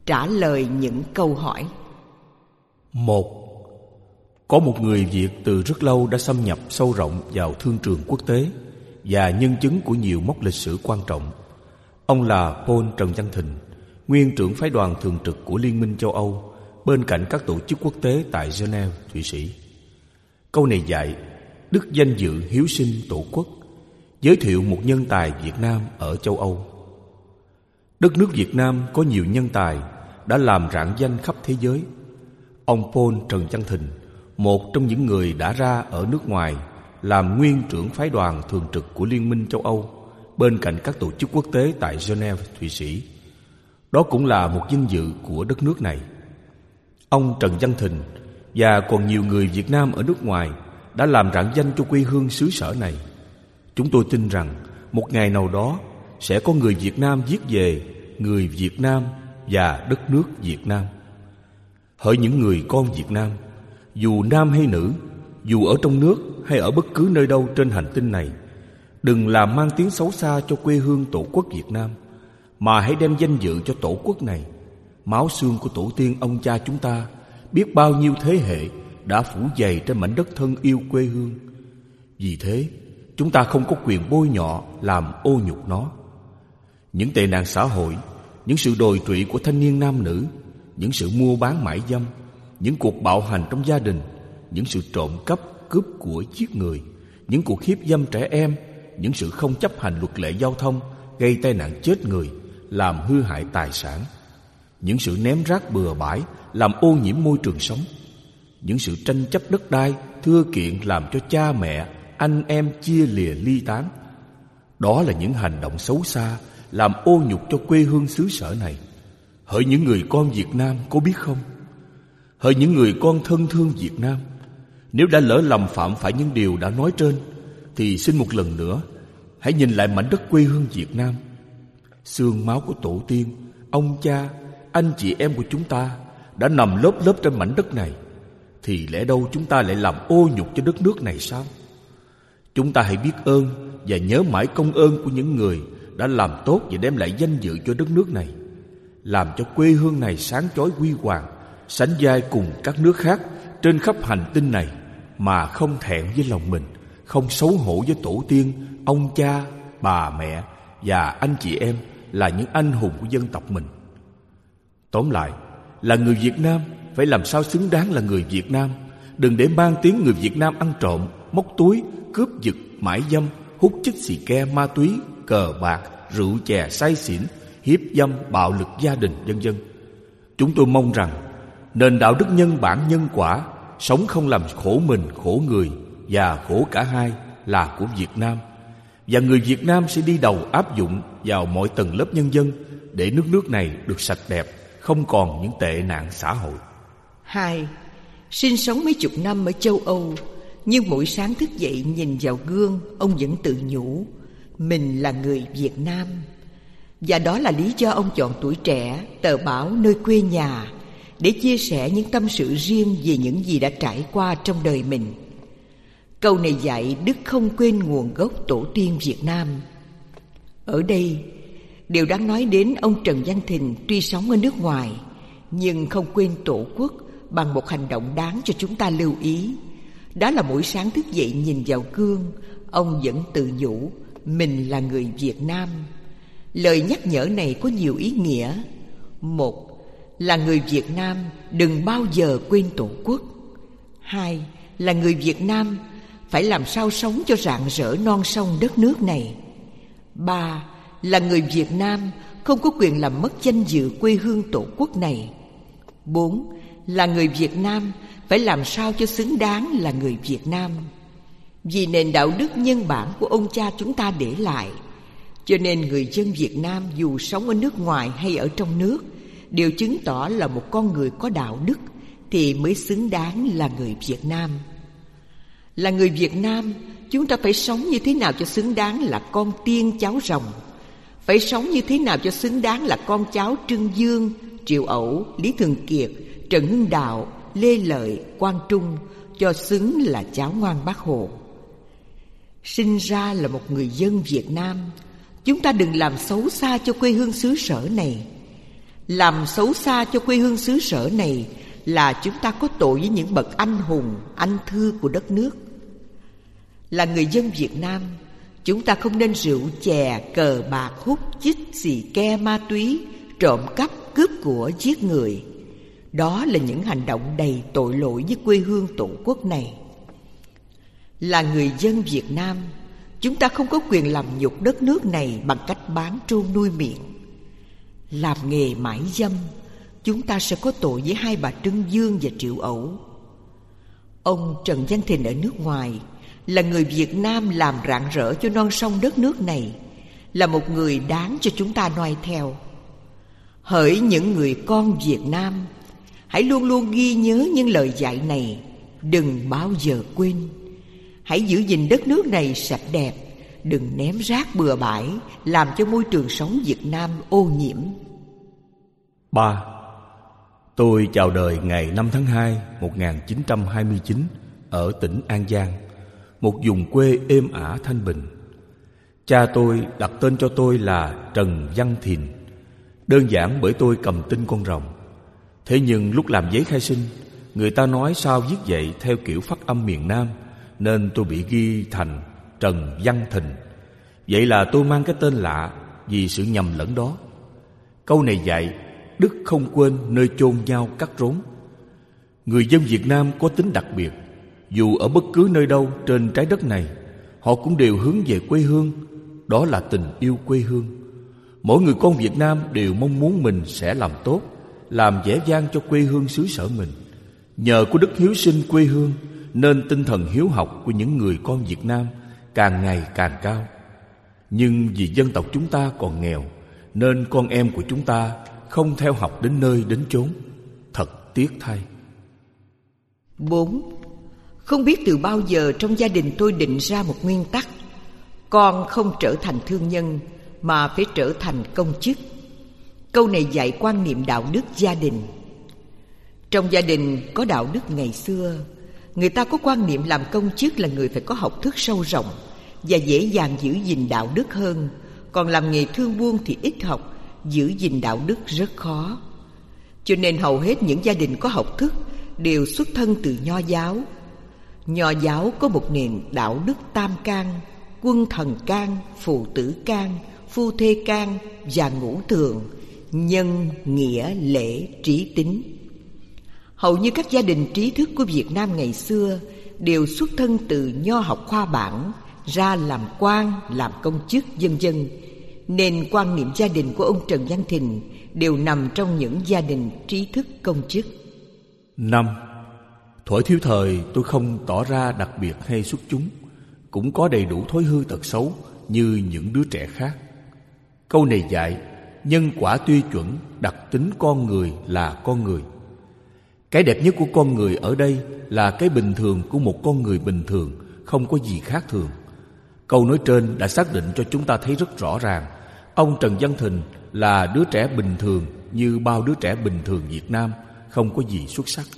trả lời những câu hỏi. 1. Có một người Việt từ rất lâu đã xâm nhập sâu rộng vào thương trường quốc tế và nhân chứng của nhiều mốc lịch sử quan trọng. Ông là Paul Trần Văn Thình, nguyên trưởng phái đoàn thường trực của Liên minh châu Âu, bên cạnh các tổ chức quốc tế tại Geneva, Thụy Sĩ. Câu này dạy đức danh dự hiếu sinh tổ quốc, giới thiệu một nhân tài Việt Nam ở châu Âu. Đất nước Việt Nam có nhiều nhân tài đã làm rạng danh khắp thế giới. Ông Paul Trần Văn Thình, một trong những người đã ra ở nước ngoài làm nguyên trưởng phái đoàn thường trực của Liên minh châu Âu, bên cạnh các tổ chức quốc tế tại Geneva, Thụy Sĩ. Đó cũng là một vinh dự của đất nước này. Ông Trần Văn Thình và còn nhiều người Việt Nam ở nước ngoài đã làm rạng danh cho quê hương xứ sở này. Chúng tôi tin rằng một ngày nào đó sẽ có người Việt Nam viết về người Việt Nam và đất nước Việt Nam. Hỡi những người con Việt Nam, dù nam hay nữ, dù ở trong nước hay ở bất cứ nơi đâu trên hành tinh này, đừng làm mang tiếng xấu xa cho quê hương tổ quốc Việt Nam, mà hãy đem danh dự cho tổ quốc này. Máu xương của tổ tiên ông cha chúng ta biết bao nhiêu thế hệ đã phủ dày trên mảnh đất thân yêu quê hương. Vì thế, chúng ta không có quyền bôi nhọ làm ô nhục nó. Những tệ nạn xã hội, những sự đồi trụy của thanh niên nam nữ, những sự mua bán mại dâm, những cuộc bạo hành trong gia đình, những sự trộm cắp, cướp của, giết người, những cuộc hiếp dâm trẻ em, những sự không chấp hành luật lệ giao thông gây tai nạn chết người, làm hư hại tài sản, những sự ném rác bừa bãi làm ô nhiễm môi trường sống, những sự tranh chấp đất đai, thưa kiện làm cho cha mẹ, anh em chia lìa ly tán. Đó là những hành động xấu xa làm ô nhục cho quê hương xứ sở này. Hỡi những người con Việt Nam có biết không? Hỡi những người con thân thương Việt Nam, nếu đã lỡ lầm phạm phải những điều đã nói trên, thì xin một lần nữa hãy nhìn lại mảnh đất quê hương Việt Nam. Xương máu của tổ tiên, ông cha, anh chị em của chúng ta đã nằm lớp lớp trên mảnh đất này, thì lẽ đâu chúng ta lại làm ô nhục cho đất nước này sao? Chúng ta hãy biết ơn và nhớ mãi công ơn của những người đã làm tốt và đem lại danh dự cho đất nước này, làm cho quê hương này sáng chói huy hoàng, sánh vai cùng các nước khác trên khắp hành tinh này, mà không thẹn với lòng mình, không xấu hổ với tổ tiên, ông cha, bà mẹ và anh chị em là những anh hùng của dân tộc mình. Tóm lại, là người Việt Nam phải làm sao xứng đáng là người Việt Nam. Đừng để mang tiếng người Việt Nam ăn trộm, móc túi, cướp giật, mãi dâm, hút chích xì ke, ma túy, cờ bạc, rượu chè say xỉn, hiếp dâm, bạo lực gia đình, vân vân. Chúng tôi mong rằng nền đạo đức nhân bản nhân quả, sống không làm khổ mình, khổ người và khổ cả hai là của Việt Nam, và người Việt Nam sẽ đi đầu áp dụng vào mọi tầng lớp nhân dân để nước này được sạch đẹp, không còn những tệ nạn xã hội. 2. Sinh sống mấy chục năm ở châu Âu, nhưng mỗi sáng thức dậy nhìn vào gương, ông vẫn tự nhủ mình là người Việt Nam. Và đó là lý do ông chọn Tuổi Trẻ, tờ báo nơi quê nhà, để chia sẻ những tâm sự riêng về những gì đã trải qua trong đời mình. Câu này dạy đức không quên nguồn gốc tổ tiên Việt Nam. Ở đây, điều đáng nói đến ông Trần Văn Thình tuy sống ở nước ngoài, nhưng không quên tổ quốc bằng một hành động đáng cho chúng ta lưu ý. Đó là mỗi sáng thức dậy nhìn vào gương, ông vẫn tự nhủ mình là người Việt Nam. Lời nhắc nhở này có nhiều ý nghĩa. Một, là người Việt Nam đừng bao giờ quên tổ quốc. 2, là người Việt Nam phải làm sao sống cho rạng rỡ non sông đất nước này. 3, là người Việt Nam không có quyền làm mất danh dự quê hương tổ quốc này. 4, là người Việt Nam phải làm sao cho xứng đáng là người Việt Nam. Vì nền đạo đức nhân bản của ông cha chúng ta để lại, cho nên người dân Việt Nam dù sống ở nước ngoài hay ở trong nước đều chứng tỏ là một con người có đạo đức thì mới xứng đáng là người Việt Nam. Là người Việt Nam, chúng ta phải sống như thế nào cho xứng đáng là con tiên cháu rồng, phải sống như thế nào cho xứng đáng là con cháu Trương Dương, Triệu Ẩu, Lý Thường Kiệt, Trần Hưng Đạo, Lê Lợi, Quang Trung, cho xứng là cháu ngoan Bác Hồ. Sinh ra là một người dân Việt Nam, chúng ta đừng làm xấu xa cho quê hương xứ sở này. Làm xấu xa cho quê hương xứ sở này là chúng ta có tội với những bậc anh hùng, anh thư của đất nước. Là người dân Việt Nam, chúng ta không nên rượu chè, cờ bạc, hút chích, xì ke, ma túy, trộm cắp, cướp của, giết người. Đó là những hành động đầy tội lỗi với quê hương tổ quốc này. Là người dân Việt Nam, chúng ta không có quyền làm nhục đất nước này bằng cách bán trâu nuôi miệng. Làm nghề mãi dâm, chúng ta sẽ có tội với hai bà Trưng Dương và Triệu Ẩu. Ông Trần Văn Thìn ở nước ngoài là người Việt Nam làm rạng rỡ cho non sông đất nước này, là một người đáng cho chúng ta noi theo. Hỡi những người con Việt Nam, hãy luôn luôn ghi nhớ những lời dạy này, đừng bao giờ quên. Hãy giữ gìn đất nước này sạch đẹp, đừng ném rác bừa bãi, làm cho môi trường sống Việt Nam ô nhiễm. 3. Tôi chào đời ngày 5 tháng 2, 1929 ở tỉnh An Giang, một vùng quê êm ả thanh bình. Cha tôi đặt tên cho tôi là Trần Văn Thìn, đơn giản bởi tôi cầm tinh con rồng. Thế nhưng lúc làm giấy khai sinh, người ta nói sao viết vậy theo kiểu phát âm miền Nam, nên tôi bị ghi thành Trần Văn Thìn. Vậy là tôi mang cái tên lạ vì sự nhầm lẫn đó. Câu này dạy đức không quên nơi chôn nhau cắt rốn. Người dân Việt Nam có tính đặc biệt. Dù ở bất cứ nơi đâu trên trái đất này, họ cũng đều hướng về quê hương. Đó là tình yêu quê hương. Mỗi người con Việt Nam đều mong muốn mình sẽ làm tốt, làm vẻ vang cho quê hương xứ sở mình. Nhờ có đức hiếu sinh quê hương, nên tinh thần hiếu học của những người con Việt Nam càng ngày càng cao. Nhưng vì dân tộc chúng ta còn nghèo, nên con em của chúng ta không theo học đến nơi đến chốn. Thật tiếc thay. 4. Không biết từ bao giờ trong gia đình tôi định ra một nguyên tắc: con không trở thành thương nhân mà phải trở thành công chức. Câu này dạy quan niệm đạo đức gia đình. Trong gia đình có đạo đức ngày xưa, người ta có quan niệm làm công chức là người phải có học thức sâu rộng và dễ dàng giữ gìn đạo đức hơn. Còn làm nghề thương buôn thì ít học, giữ gìn đạo đức rất khó. Cho nên hầu hết những gia đình có học thức đều xuất thân từ Nho giáo. Nho giáo có một nền đạo đức tam can: quân thần can, phụ tử can, phu thê can và ngũ thường: nhân, nghĩa, lễ, trí, tín. Hầu như các gia đình trí thức của Việt Nam ngày xưa đều xuất thân từ nho học khoa bảng, ra làm quan, làm công chức, vân vân. Nên quan niệm gia đình của ông Trần Văn Thìn đều nằm trong những gia đình trí thức công chức. 5. Thuở thiếu thời tôi không tỏ ra đặc biệt hay xuất chúng, cũng có đầy đủ thói hư tật xấu như những đứa trẻ khác. Câu này dạy nhân quả tuy chuẩn, đặc tính con người là con người. Cái đẹp nhất của con người ở đây là cái bình thường của một con người bình thường, không có gì khác thường. Câu nói trên đã xác định cho chúng ta thấy rất rõ ràng ông Trần Văn Thìn là đứa trẻ bình thường như bao đứa trẻ bình thường Việt Nam, không có gì xuất sắc.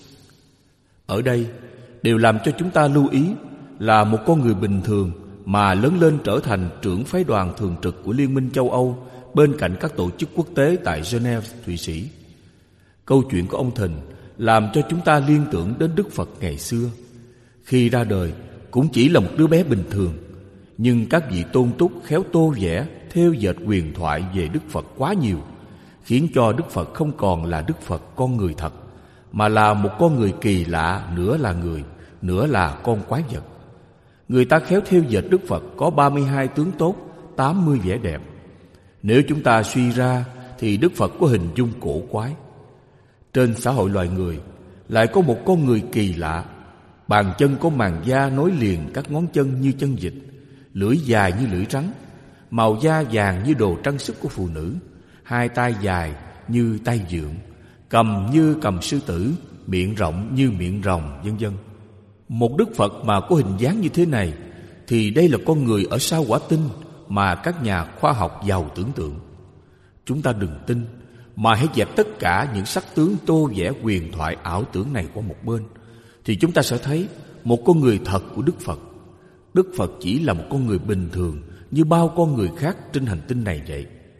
Ở đây đều làm cho chúng ta lưu ý là một con người bình thường mà lớn lên trở thành trưởng phái đoàn thường trực của Liên minh châu Âu bên cạnh các tổ chức quốc tế tại Geneva, Thụy Sĩ. Câu chuyện của ông Thìn làm cho chúng ta liên tưởng đến Đức Phật ngày xưa. Khi ra đời cũng chỉ là một đứa bé bình thường, nhưng các vị tôn túc khéo tô vẽ, thêu dệt huyền thoại về Đức Phật quá nhiều, khiến cho Đức Phật không còn là Đức Phật con người thật, mà là một con người kỳ lạ, nửa là người, nửa là con quái vật. Người ta khéo thêu dệt Đức Phật có 32 tướng tốt, 80 vẻ đẹp. Nếu chúng ta suy ra thì Đức Phật có hình dung cổ quái. Trên xã hội loài người lại có một con người kỳ lạ. Bàn chân có màng da nối liền các ngón chân như chân vịt, lưỡi dài như lưỡi rắn, màu da vàng như đồ trang sức của phụ nữ, hai tay dài như tay dượng, cầm như cầm sư tử, miệng rộng như miệng rồng, vân vân. Một Đức Phật mà có hình dáng như thế này thì đây là con người ở sao Hỏa Tinh mà các nhà khoa học giàu tưởng tượng. Chúng ta đừng tin, mà hãy dẹp tất cả những sắc tướng tô vẽ huyền thoại ảo tưởng này qua một bên, thì chúng ta sẽ thấy một con người thật của Đức Phật. Đức Phật chỉ là một con người bình thường như bao con người khác trên hành tinh này vậy.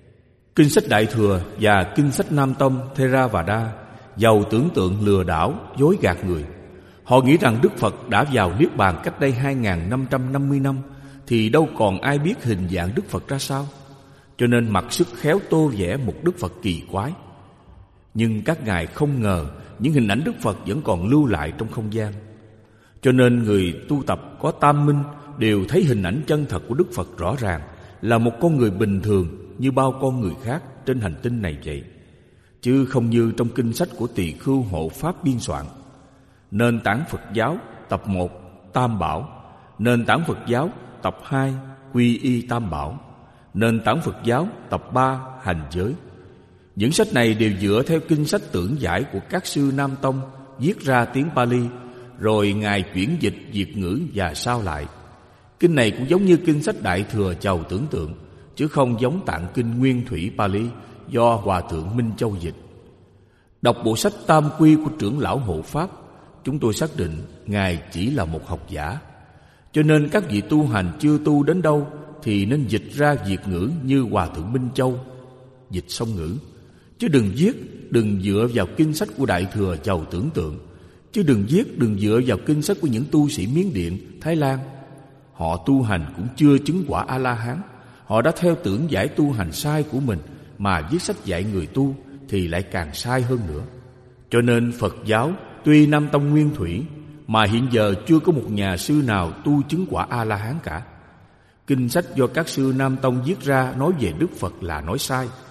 Kinh sách Đại Thừa và kinh sách Nam Tông Theravada giàu tưởng tượng lừa đảo, dối gạt người. Họ nghĩ rằng Đức Phật đã vào Niết Bàn cách đây 2550 năm, thì đâu còn ai biết hình dạng Đức Phật ra sao, cho nên mặc sức khéo tô vẽ một Đức Phật kỳ quái. Nhưng các ngài không ngờ những hình ảnh Đức Phật vẫn còn lưu lại trong không gian. Cho nên người tu tập có tam minh đều thấy hình ảnh chân thật của Đức Phật rõ ràng, là một con người bình thường như bao con người khác trên hành tinh này vậy, chứ không như trong kinh sách của Tỳ Khưu Hộ Pháp biên soạn. Nền tảng Phật giáo tập 1 Tam Bảo, nền tảng Phật giáo tập 2 Quy y Tam Bảo, nền tảng Phật giáo tập 3 Hành giới. Những sách này đều dựa theo kinh sách tưởng giải của các sư Nam Tông viết ra tiếng Pali, rồi ngài chuyển dịch Việt ngữ và sao lại. Kinh này cũng giống như kinh sách Đại Thừa giàu tưởng tượng, chứ không giống tạng kinh nguyên thủy Pali do Hòa Thượng Minh Châu dịch. Đọc bộ sách Tam Quy của trưởng lão Hộ Pháp, chúng tôi xác định ngài chỉ là một học giả. Cho nên các vị tu hành chưa tu đến đâu thì nên dịch ra Việt ngữ như Hòa Thượng Minh Châu dịch song ngữ, chứ đừng dựa vào kinh sách của Đại Thừa giàu tưởng tượng, chứ đừng dựa vào kinh sách của những tu sĩ Miến Điện, Thái Lan. Họ tu hành cũng chưa chứng quả A-la-hán. Họ đã theo tưởng giải tu hành sai của mình mà viết sách dạy người tu thì lại càng sai hơn nữa. Cho nên Phật giáo tuy Nam Tông nguyên thủy mà hiện giờ chưa có một nhà sư nào tu chứng quả A-la-hán cả. Kinh sách do các sư Nam Tông viết ra nói về Đức Phật là nói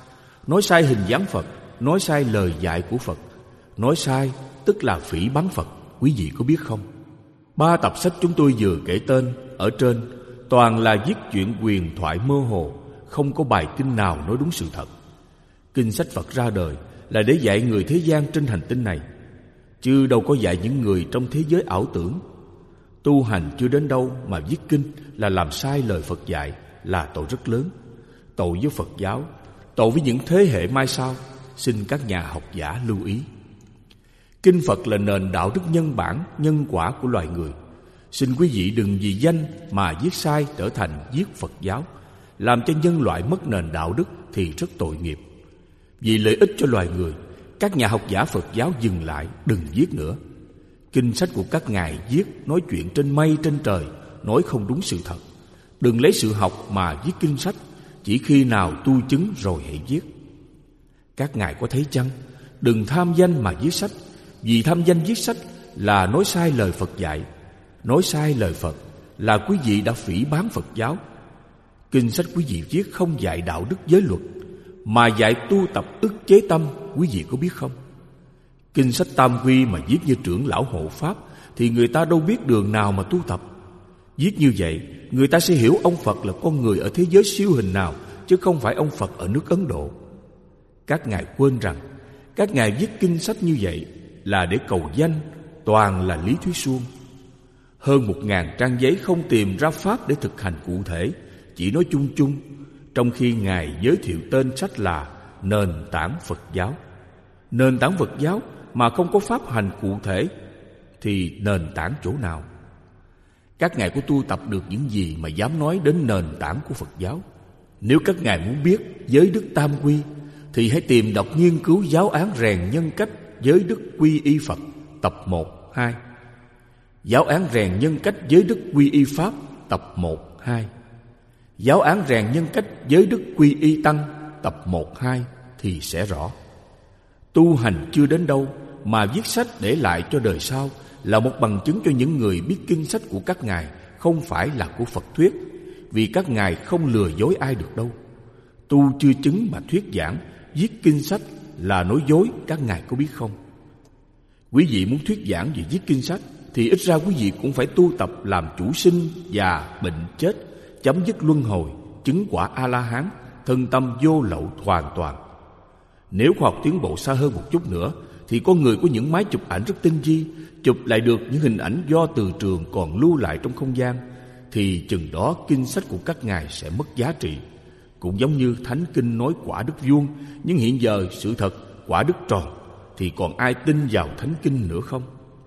sai hình dáng Phật, nói sai lời dạy của Phật. Nói sai tức là phỉ báng Phật, quý vị có biết không? 3 tập sách chúng tôi vừa kể tên ở trên toàn là viết chuyện huyền thoại mơ hồ, không có bài kinh nào nói đúng sự thật. Kinh sách Phật ra đời là để dạy người thế gian trên hành tinh này, chứ đâu có dạy những người trong thế giới ảo tưởng. Tu hành chưa đến đâu mà viết kinh là làm sai lời Phật dạy, là tội rất lớn. Tội với Phật giáo, tội với những thế hệ mai sau. Xin các nhà học giả lưu ý. Kinh Phật là nền đạo đức nhân bản, nhân quả của loài người. Xin quý vị đừng vì danh mà viết sai trở thành viết Phật giáo, làm cho nhân loại mất nền đạo đức thì rất tội nghiệp. Vì lợi ích cho loài người, các nhà học giả Phật giáo dừng lại, đừng viết nữa. Kinh sách của các ngài viết nói chuyện trên mây trên trời, nói không đúng sự thật. Đừng lấy sự học mà viết kinh sách, chỉ khi nào tu chứng rồi hãy viết. Các ngài có thấy chăng? Đừng tham danh mà viết sách, vì tham danh viết sách là nói sai lời Phật dạy. Nói sai lời Phật là quý vị đã phỉ báng Phật giáo. Kinh sách quý vị viết không dạy đạo đức giới luật, mà dạy tu tập ức chế tâm, quý vị có biết không? Kinh sách Tam Quy mà viết như trưởng lão Hộ Pháp thì người ta đâu biết đường nào mà tu tập. Viết như vậy, người ta sẽ hiểu ông Phật là con người ở thế giới siêu hình nào, chứ không phải ông Phật ở nước Ấn Độ. Các ngài quên rằng các ngài viết kinh sách như vậy là để cầu danh, toàn là lý thuyết suông. Hơn 1000 trang giấy không tìm ra pháp để thực hành cụ thể, chỉ nói chung chung, trong khi ngài giới thiệu tên sách là nền tảng Phật giáo. Nền tảng Phật giáo mà không có pháp hành cụ thể thì nền tảng chỗ nào? Các ngài có tu tập được những gì mà dám nói đến nền tảng của Phật giáo? Nếu các ngài muốn biết giới đức tam quy thì hãy tìm đọc nghiên cứu giáo án rèn nhân cách giới đức quy y Phật tập 1, 2, giáo án rèn nhân cách giới đức quy y Pháp tập 1, 2, giáo án rèn nhân cách giới đức quy y Tăng tập 1, 2 thì sẽ rõ. Tu hành chưa đến đâu mà viết sách để lại cho đời sau là một bằng chứng cho những người biết kinh sách của các ngài không phải là của Phật thuyết, vì các ngài không lừa dối ai được đâu. Tu chưa chứng mà thuyết giảng, viết kinh sách là nói dối, các ngài có biết không? Quý vị muốn thuyết giảng về viết kinh sách thì ít ra quý vị cũng phải tu tập làm chủ sinh, già, bệnh, chết, chấm dứt luân hồi, chứng quả A-la-hán, thân tâm vô lậu hoàn toàn. Nếu khoa học tiến bộ xa hơn một chút nữa thì con người có những máy chụp ảnh rất tinh vi, chụp lại được những hình ảnh do từ trường còn lưu lại trong không gian, thì chừng đó kinh sách của các ngài sẽ mất giá trị. Cũng giống như Thánh Kinh nói quả đức vuông, nhưng hiện giờ sự thật quả đức tròn, thì còn ai tin vào Thánh Kinh nữa không?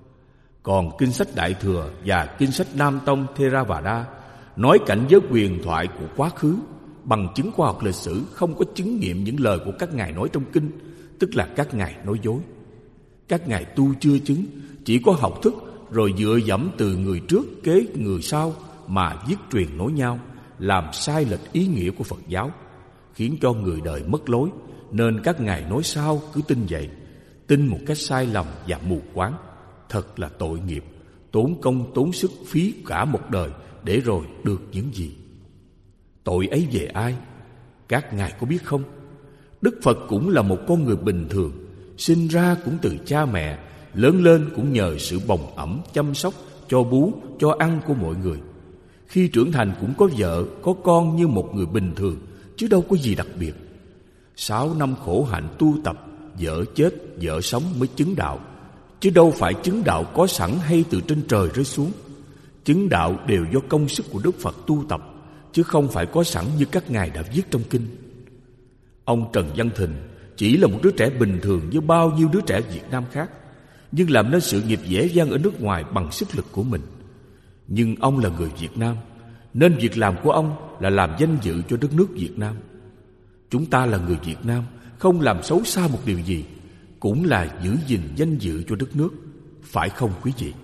Còn kinh sách Đại Thừa và kinh sách Nam Tông Theravada nói cảnh giới huyền thoại của quá khứ, bằng chứng khoa học lịch sử không có chứng nghiệm những lời của các ngài nói trong kinh, tức là các ngài nói dối. Các ngài tu chưa chứng, chỉ có học thức rồi dựa dẫm từ người trước kế người sau mà viết truyền nối nhau, làm sai lệch ý nghĩa của Phật giáo, khiến cho người đời mất lối. Nên các ngài nói sao cứ tin vậy, tin một cách sai lầm và mù quáng. Thật là tội nghiệp, tốn công tốn sức phí cả một đời để rồi được những gì. Tội ấy về ai? Các ngài có biết không? Đức Phật cũng là một con người bình thường, sinh ra cũng từ cha mẹ, lớn lên cũng nhờ sự bồng ẵm, chăm sóc, cho bú, cho ăn của mọi người. Khi trưởng thành cũng có vợ, có con như một người bình thường, chứ đâu có gì đặc biệt. 6 năm khổ hạnh tu tập, vợ chết, vợ sống mới chứng đạo, chứ đâu phải chứng đạo có sẵn hay từ trên trời rơi xuống. Chứng đạo đều do công sức của Đức Phật tu tập, chứ không phải có sẵn như các ngài đã viết trong kinh. Ông Trần Văn Thình chỉ là một đứa trẻ bình thường như bao nhiêu đứa trẻ Việt Nam khác, nhưng làm nên sự nghiệp vẻ vang ở nước ngoài bằng sức lực của mình. Nhưng ông là người Việt Nam, nên việc làm của ông là làm danh dự cho đất nước Việt Nam. Chúng ta là người Việt Nam, không làm xấu xa một điều gì, cũng là giữ gìn danh dự cho đất nước, phải không quý vị?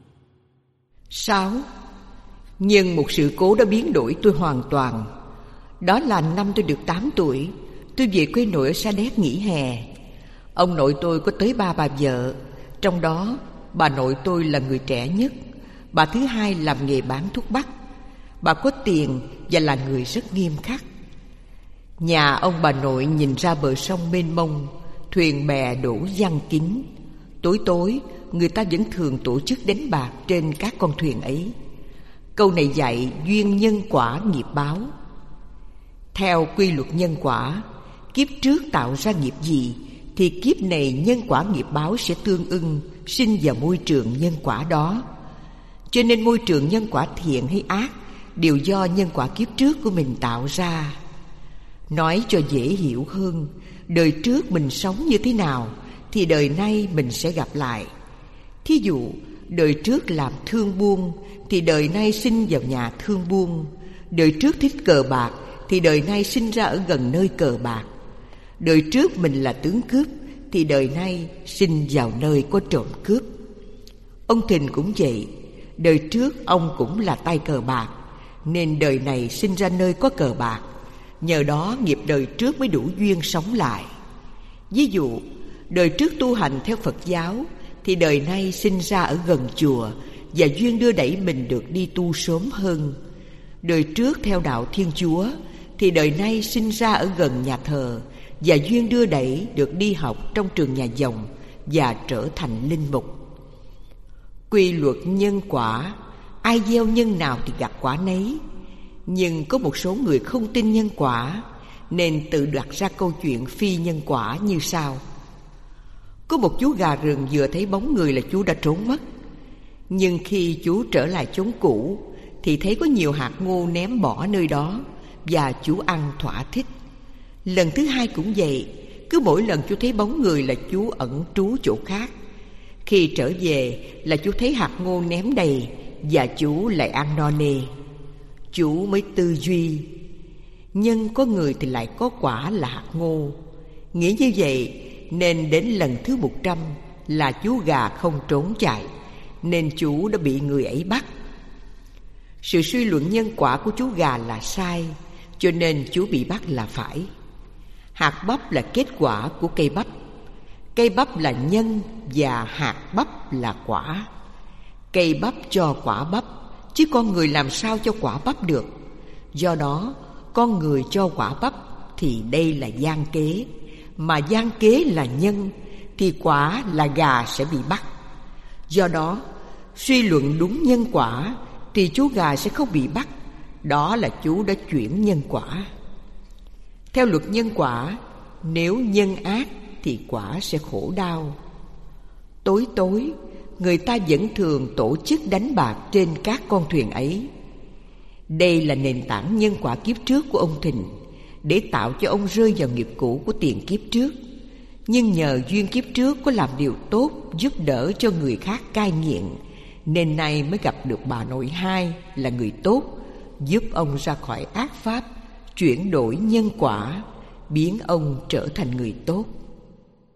6. Nhưng một sự cố đã biến đổi tôi hoàn toàn. Đó là năm tôi được 8 tuổi, tôi về quê nội ở Sa Đéc nghỉ hè. Ông nội tôi có tới 3 bà vợ, trong đó bà nội tôi là người trẻ nhất. Bà thứ hai làm nghề bán thuốc bắc. Bà có tiền và là người rất nghiêm khắc. Nhà ông bà nội nhìn ra bờ sông mênh mông, thuyền bè đổ giăng kín. Tối tối người ta vẫn thường tổ chức đánh bạc trên các con thuyền ấy. Câu này dạy duyên nhân quả nghiệp báo. Theo quy luật nhân quả, kiếp trước tạo ra nghiệp gì thì kiếp này nhân quả nghiệp báo sẽ tương ưng sinh vào môi trường nhân quả đó. Cho nên môi trường nhân quả thiện hay ác đều do nhân quả kiếp trước của mình tạo ra. Nói cho dễ hiểu hơn, đời trước mình sống như thế nào thì đời nay mình sẽ gặp lại. Thí dụ, đời trước làm thương buôn thì đời nay sinh vào nhà thương buôn. Đời trước thích cờ bạc thì đời nay sinh ra ở gần nơi cờ bạc. Đời trước mình là tướng cướp thì đời nay sinh vào nơi có trộm cướp. Ông Thìn cũng vậy, đời trước ông cũng là tay cờ bạc, nên đời này sinh ra nơi có cờ bạc. Nhờ đó nghiệp đời trước mới đủ duyên sống lại. Ví dụ, đời trước tu hành theo Phật giáo thì đời nay sinh ra ở gần chùa và duyên đưa đẩy mình được đi tu sớm hơn. Đời trước theo đạo Thiên Chúa thì đời nay sinh ra ở gần nhà thờ và duyên đưa đẩy được đi học trong trường nhà dòng và trở thành linh mục. Quy luật nhân quả, ai gieo nhân nào thì gặt quả nấy. Nhưng có một số người không tin nhân quả nên tự đặt ra câu chuyện phi nhân quả như sau. Có một chú gà rừng vừa thấy bóng người là chú đã trốn mất. Nhưng khi chú trở lại chốn cũ thì thấy có nhiều hạt ngô ném bỏ nơi đó và chú ăn thỏa thích. Lần thứ hai cũng vậy, cứ mỗi lần chú thấy bóng người là chú ẩn trú chỗ khác. Khi trở về là chú thấy hạt ngô ném đầy và chú lại ăn no nê. Chú mới tư duy, nhân có người thì lại có quả là hạt ngô. Nghĩ như vậy nên đến lần thứ 100 là chú gà không trốn chạy, nên chú đã bị người ấy bắt. Sự suy luận nhân quả của chú gà là sai, cho nên chú bị bắt là phải. Hạt bắp là kết quả của cây bắp. Cây bắp là nhân và hạt bắp là quả. Cây bắp cho quả bắp, chứ con người làm sao cho quả bắp được. Do đó, con người cho quả bắp thì đây là gian kế. Mà gian kế là nhân thì quả là gà sẽ bị bắt. Do đó, suy luận đúng nhân quả thì chú gà sẽ không bị bắt. Đó là chú đã chuyển nhân quả. Theo luật nhân quả, nếu nhân ác thì quả sẽ khổ đau. Tối tối, người ta vẫn thường tổ chức đánh bạc trên các con thuyền ấy. Đây là nền tảng nhân quả kiếp trước của ông Thìn, để tạo cho ông rơi vào nghiệp cũ của tiền kiếp trước. Nhưng nhờ duyên kiếp trước có làm điều tốt, giúp đỡ cho người khác cai nghiện, nên nay mới gặp được bà nội hai là người tốt, giúp ông ra khỏi ác pháp, chuyển đổi nhân quả, biến ông trở thành người tốt.